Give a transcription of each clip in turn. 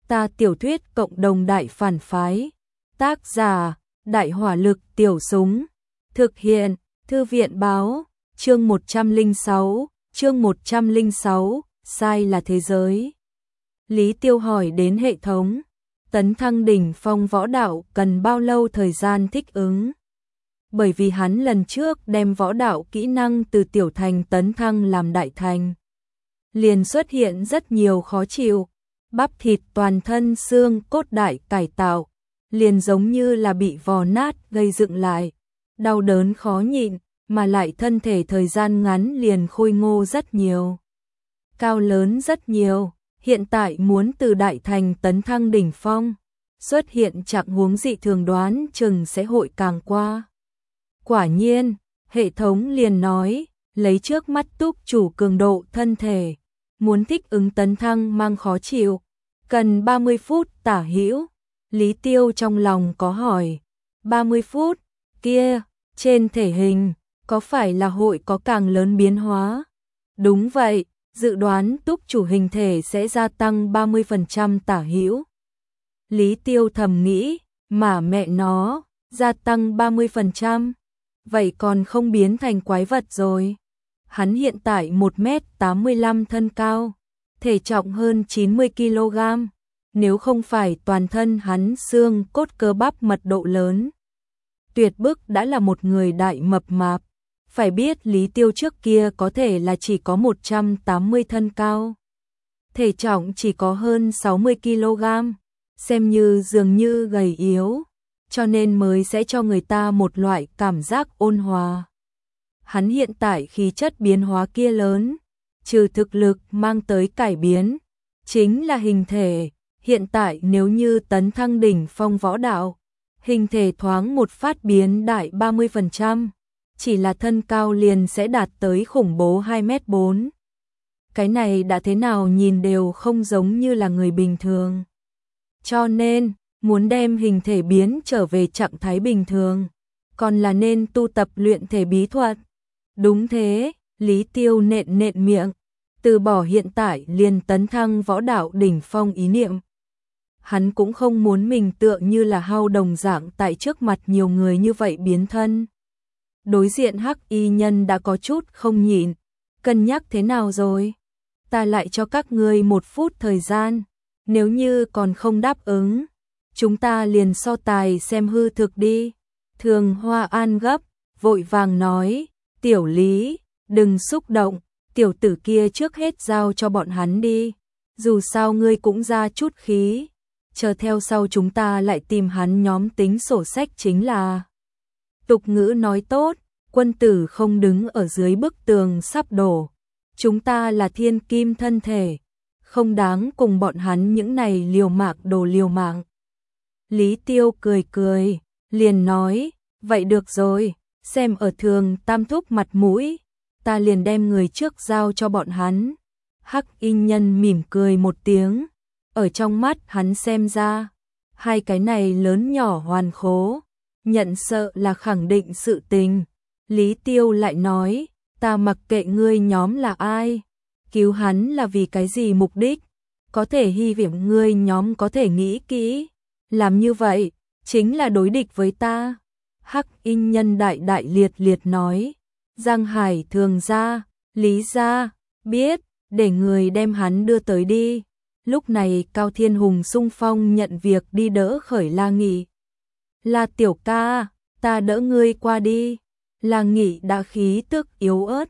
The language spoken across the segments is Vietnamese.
Ta tiểu thuyết cộng đồng đại phản phái. Tác giả, Đại hỏa lực tiểu súng. Thực hiện, Thư viện báo, chương 106, sai là thế giới. Lý Tiêu hỏi đến hệ thống, tấn thăng đỉnh phong võ đạo cần bao lâu thời gian thích ứng? Bởi vì hắn lần trước đem võ đạo kỹ năng từ tiểu thành tấn thăng làm đại thành, liền xuất hiện rất nhiều khó chịu, bắp thịt toàn thân xương cốt đại cải tạo, liền giống như là bị vò nát gây dựng lại, đau đớn khó nhịn, mà lại thân thể thời gian ngắn liền khôi ngô rất nhiều, cao lớn rất nhiều. Hiện tại muốn từ đại thành tấn thăng đỉnh phong, xuất hiện trạng huống dị thường đoán chừng sẽ hội càng qua. Quả nhiên, hệ thống liền nói, lấy trước mắt túc chủ cường độ thân thể, muốn thích ứng tấn thăng mang khó chịu, cần 30 phút tả hữu. Lý Tiêu trong lòng có hỏi, 30 phút, kia, trên thể hình, có phải là hội có càng lớn biến hóa? Đúng vậy, dự đoán túc chủ hình thể sẽ gia tăng 30% tả hữu. Lý Tiêu thầm nghĩ, mà mẹ nó, gia tăng 30%, vậy còn không biến thành quái vật rồi. Hắn hiện tại 1m85 thân cao, thể trọng hơn 90 kg, nếu không phải toàn thân hắn xương cốt cơ bắp mật độ lớn, tuyệt bức đã là một người đại mập mạp. Phải biết Lý Tiêu trước kia có thể là chỉ có 180 thân cao, thể trọng chỉ có hơn 60 kg, xem như dường như gầy yếu, cho nên mới sẽ cho người ta một loại cảm giác ôn hòa. Hắn hiện tại khí chất biến hóa kia lớn, trừ thực lực mang tới cải biến, chính là hình thể. Hiện tại nếu như tấn thăng đỉnh phong võ đạo, hình thể thoáng một phát biến đại 30%, chỉ là thân cao liền sẽ đạt tới khủng bố 2m4. Cái này đã thế nào nhìn đều không giống như là người bình thường. Cho nên, muốn đem hình thể biến trở về trạng thái bình thường, còn là nên tu tập luyện thể bí thuật. Đúng thế, Lý Tiêu nện miệng, từ bỏ hiện tại liền tấn thăng võ đạo đỉnh phong ý niệm. Hắn cũng không muốn mình tựa như là hao đồng dạng tại trước mặt nhiều người như vậy biến thân. Đối diện hắc y nhân đã có chút không nhịn, cân nhắc thế nào rồi? Ta lại cho các ngươi 1 phút thời gian, nếu như còn không đáp ứng, chúng ta liền so tài xem hư thực đi. Thường Hoa An gấp, vội vàng nói, tiểu Lý, đừng xúc động, tiểu tử kia trước hết giao cho bọn hắn đi, dù sao ngươi cũng ra chút khí, chờ theo sau chúng ta lại tìm hắn nhóm tính sổ sách chính là. Tục ngữ nói tốt, quân tử không đứng ở dưới bức tường sắp đổ, chúng ta là thiên kim thân thể, không đáng cùng bọn hắn những này liều mạng đồ liều mạng. Lý Tiêu cười, liền nói, vậy được rồi, xem ở Thường Tam Thúc mặt mũi, ta liền đem người trước giao cho bọn hắn. Hắc y nhân mỉm cười một tiếng, ở trong mắt hắn xem ra, hai cái này lớn nhỏ hoàn khố, nhận sợ là khẳng định sự tình. Lý Tiêu lại nói, ta mặc kệ ngươi nhóm là ai, cứu hắn là vì cái gì mục đích, có thể hy vọng ngươi nhóm có thể nghĩ kỹ, làm như vậy, chính là đối địch với ta. Hắc y nhân đại liệt nói, Giang Hải Thường gia, Lý gia, biết, để người đem hắn đưa tới đi. Lúc này Cao Thiên Hùng xung phong nhận việc đi đỡ khởi La Nghị. La tiểu ca, ta đỡ ngươi qua đi. La Nghị đã khí tức yếu ớt,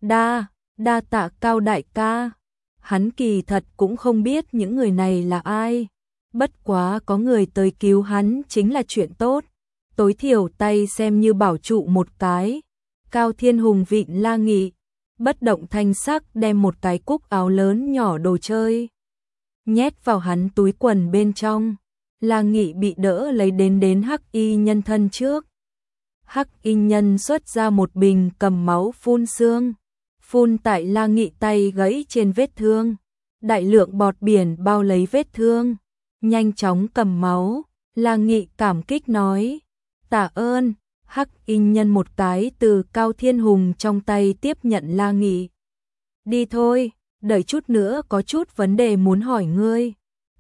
đa tạ Cao đại ca. Hắn kỳ thật cũng không biết những người này là ai, bất quá có người tới cứu hắn chính là chuyện tốt, tối thiểu tay xem như bảo trụ một cái. Cao Thiên Hùng vịn La Nghị, bất động thanh sắc đem một cái cúc áo lớn nhỏ đồ chơi nhét vào hắn túi quần bên trong. La Nghị bị đỡ lấy đến hắc y nhân thân trước. Hắc y nhân xuất ra một bình cầm máu phun xương, phun tại La Nghị tay gãy trên vết thương, đại lượng bọt biển bao lấy vết thương, nhanh chóng cầm máu. La Nghị cảm kích nói, tạ ơn. Hắc y nhân một cái từ Cao Thiên Hùng trong tay tiếp nhận La Nghị. Đi thôi, đợi chút nữa có chút vấn đề muốn hỏi ngươi.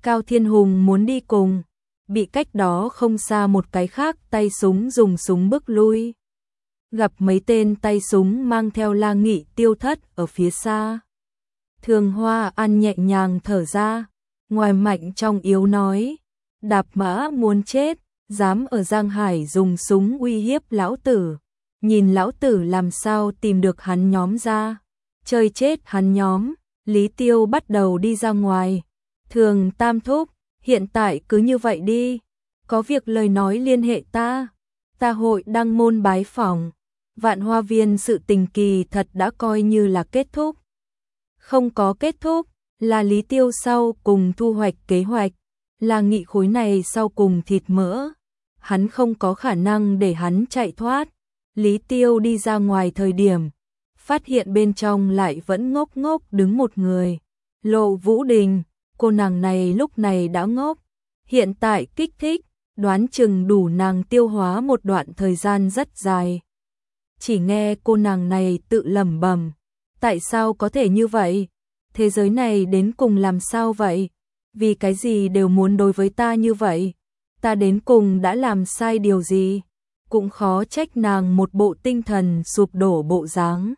Cao Thiên Hùng muốn đi cùng, bị cách đó không xa một cái khác tay súng dùng súng bức lui. Gặp mấy tên tay súng mang theo La Nghị Tiêu thất ở phía xa. Thường Hoa An nhẹ nhàng thở ra, ngoài mạnh trong yếu nói, đạp mã muốn chết, dám ở Giang Hải dùng súng uy hiếp lão tử. Nhìn lão tử làm sao tìm được hắn nhóm ra. Chơi chết hắn nhóm, Lý Tiêu bắt đầu đi ra ngoài. Thường Tam thúc, hiện tại cứ như vậy đi. Có việc lời nói liên hệ ta. Ta hội đăng môn bái phỏng. Vạn Hoa Viên sự tình kỳ thật đã coi như là kết thúc. Không có kết thúc, là Lý Tiêu sau cùng thu hoạch kế hoạch. Là Nghị khối này sau cùng thịt mỡ. Hắn không có khả năng để hắn chạy thoát. Lý Tiêu đi ra ngoài thời điểm, phát hiện bên trong lại vẫn ngốc ngốc đứng một người. Lộ Vũ Đình, cô nàng này lúc này đã ngốc, hiện tại kích thích, đoán chừng đủ nàng tiêu hóa một đoạn thời gian rất dài. Chỉ nghe cô nàng này tự lẩm bẩm, tại sao có thể như vậy? Thế giới này đến cùng làm sao vậy? Vì cái gì đều muốn đối với ta như vậy? Ta đến cùng đã làm sai điều gì? Cũng khó trách nàng một bộ tinh thần sụp đổ bộ dáng.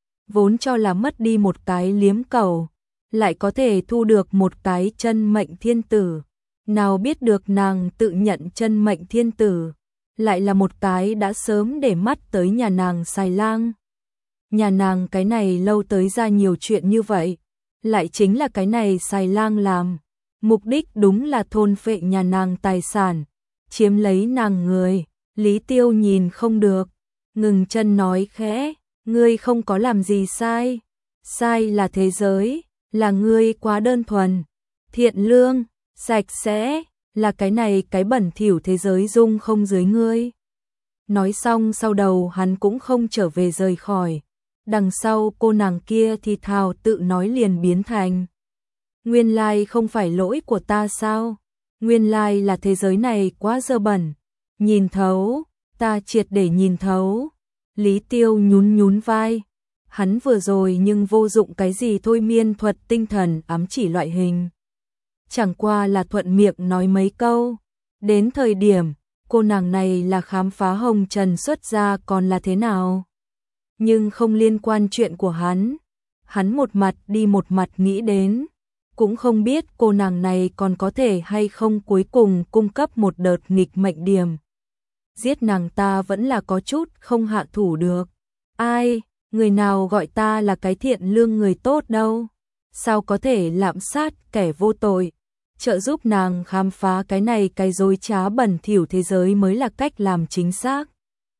Vốn cho là mất đi một cái liếm cầu, lại có thể thu được một cái chân mệnh thiên tử. Nào biết được nàng tự nhận chân mệnh thiên tử, lại là một cái đã sớm để mắt tới nhà nàng xài lang. Nhà nàng cái này lâu tới ra nhiều chuyện như vậy, lại chính là cái này xài lang làm. Mục đích đúng là thôn phệ nhà nàng tài sản, chiếm lấy nàng người. Lý Tiêu nhìn không được, ngừng chân nói khẽ, ngươi không có làm gì sai. Sai là thế giới, là ngươi quá đơn thuần, thiện lương, sạch sẽ, là cái này cái bẩn thỉu thế giới dung không dưới ngươi. Nói xong sau đầu hắn cũng không trở về rời khỏi. Đằng sau cô nàng kia thì thào tự nói liền biến thành. Nguyên lai không phải lỗi của ta sao? Nguyên lai là thế giới này quá dơ bẩn. Nhìn thấu, ta triệt để nhìn thấu. Lý Tiêu nhún nhún vai. Hắn vừa rồi nhưng vô dụng cái gì thôi miên thuật tinh thần ám chỉ loại hình. Chẳng qua là thuận miệng nói mấy câu. Đến thời điểm, cô nàng này là khám phá hồng trần xuất ra còn là thế nào? Nhưng không liên quan chuyện của hắn. Hắn một mặt đi một mặt nghĩ đến. Cũng không biết cô nàng này còn có thể hay không cuối cùng cung cấp một đợt nghịch mệnh điểm. Giết nàng ta vẫn là có chút không hạ thủ được. Ai, người nào gọi ta là cái thiện lương người tốt đâu. Sao có thể lạm sát kẻ vô tội. Trợ giúp nàng khám phá cái này cái dối trá bẩn thỉu thế giới mới là cách làm chính xác.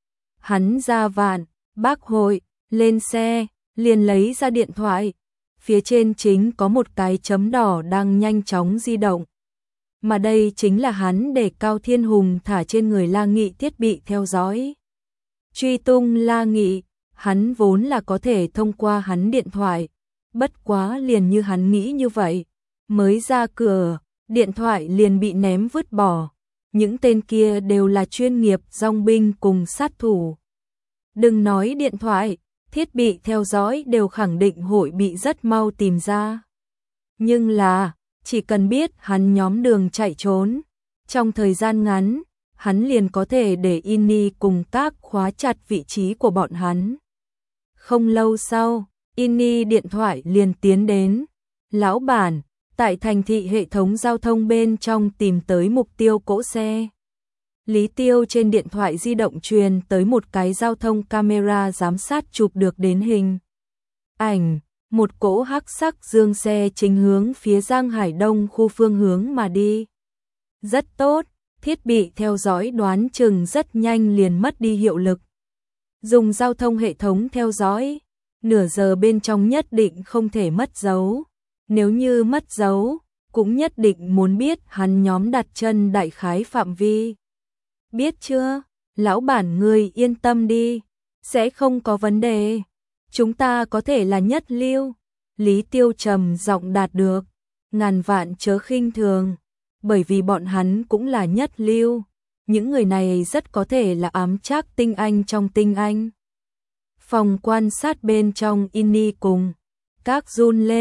Hắn ra Vạn, Bác Hội, lên xe, liền lấy ra điện thoại. Phía trên chính có một cái chấm đỏ đang nhanh chóng di động. Mà đây chính là hắn để Cao Thiên Hùng thả trên người La Nghị thiết bị theo dõi. Truy tung La Nghị, hắn vốn là có thể thông qua hắn điện thoại. Bất quá liền như hắn nghĩ như vậy. Mới ra cửa, điện thoại liền bị ném vứt bỏ. Những tên kia đều là chuyên nghiệp dòng binh cùng sát thủ. Đừng nói điện thoại, thiết bị theo dõi đều khẳng định hội bị rất mau tìm ra. Nhưng là, chỉ cần biết hắn nhóm đường chạy trốn, trong thời gian ngắn, hắn liền có thể để Inni cùng các khóa chặt vị trí của bọn hắn. Không lâu sau, Inni điện thoại liền tiến đến. Lão bản, tại thành thị hệ thống giao thông bên trong tìm tới mục tiêu cỗ xe. Lý Tiêu trên điện thoại di động truyền tới một cái giao thông camera giám sát chụp được đến hình ảnh, một cỗ hắc sắc dương xe chính hướng phía Giang Hải Đông khu phương hướng mà đi. Rất tốt, thiết bị theo dõi đoán chừng rất nhanh liền mất đi hiệu lực. Dùng giao thông hệ thống theo dõi, nửa giờ bên trong nhất định không thể mất dấu. Nếu như mất dấu, cũng nhất định muốn biết hắn nhóm đặt chân đại khái phạm vi. Biết chưa, lão bản ngươi yên tâm đi, sẽ không có vấn đề. Chúng ta có thể là nhất lưu. Lý Tiêu trầm giọng đạt được, ngàn vạn chớ khinh thường, bởi vì bọn hắn cũng là nhất lưu. Những người này rất có thể là ám trác tinh anh trong tinh anh. Phòng quan sát bên trong Inni cùng các run lên,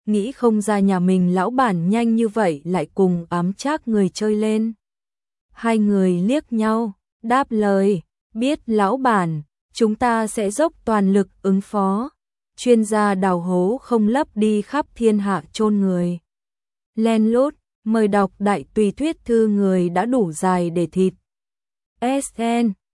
nghĩ không ra nhà mình lão bản nhanh như vậy lại cùng ám trác người chơi lên. Hai người liếc nhau, đáp lời, biết lão bản, chúng ta sẽ dốc toàn lực ứng phó. Chuyên gia đào hố không lấp đi khắp thiên hạ chôn người. Len lút, mời đọc đại tùy thuyết thư người đã đủ dài để thịt. SN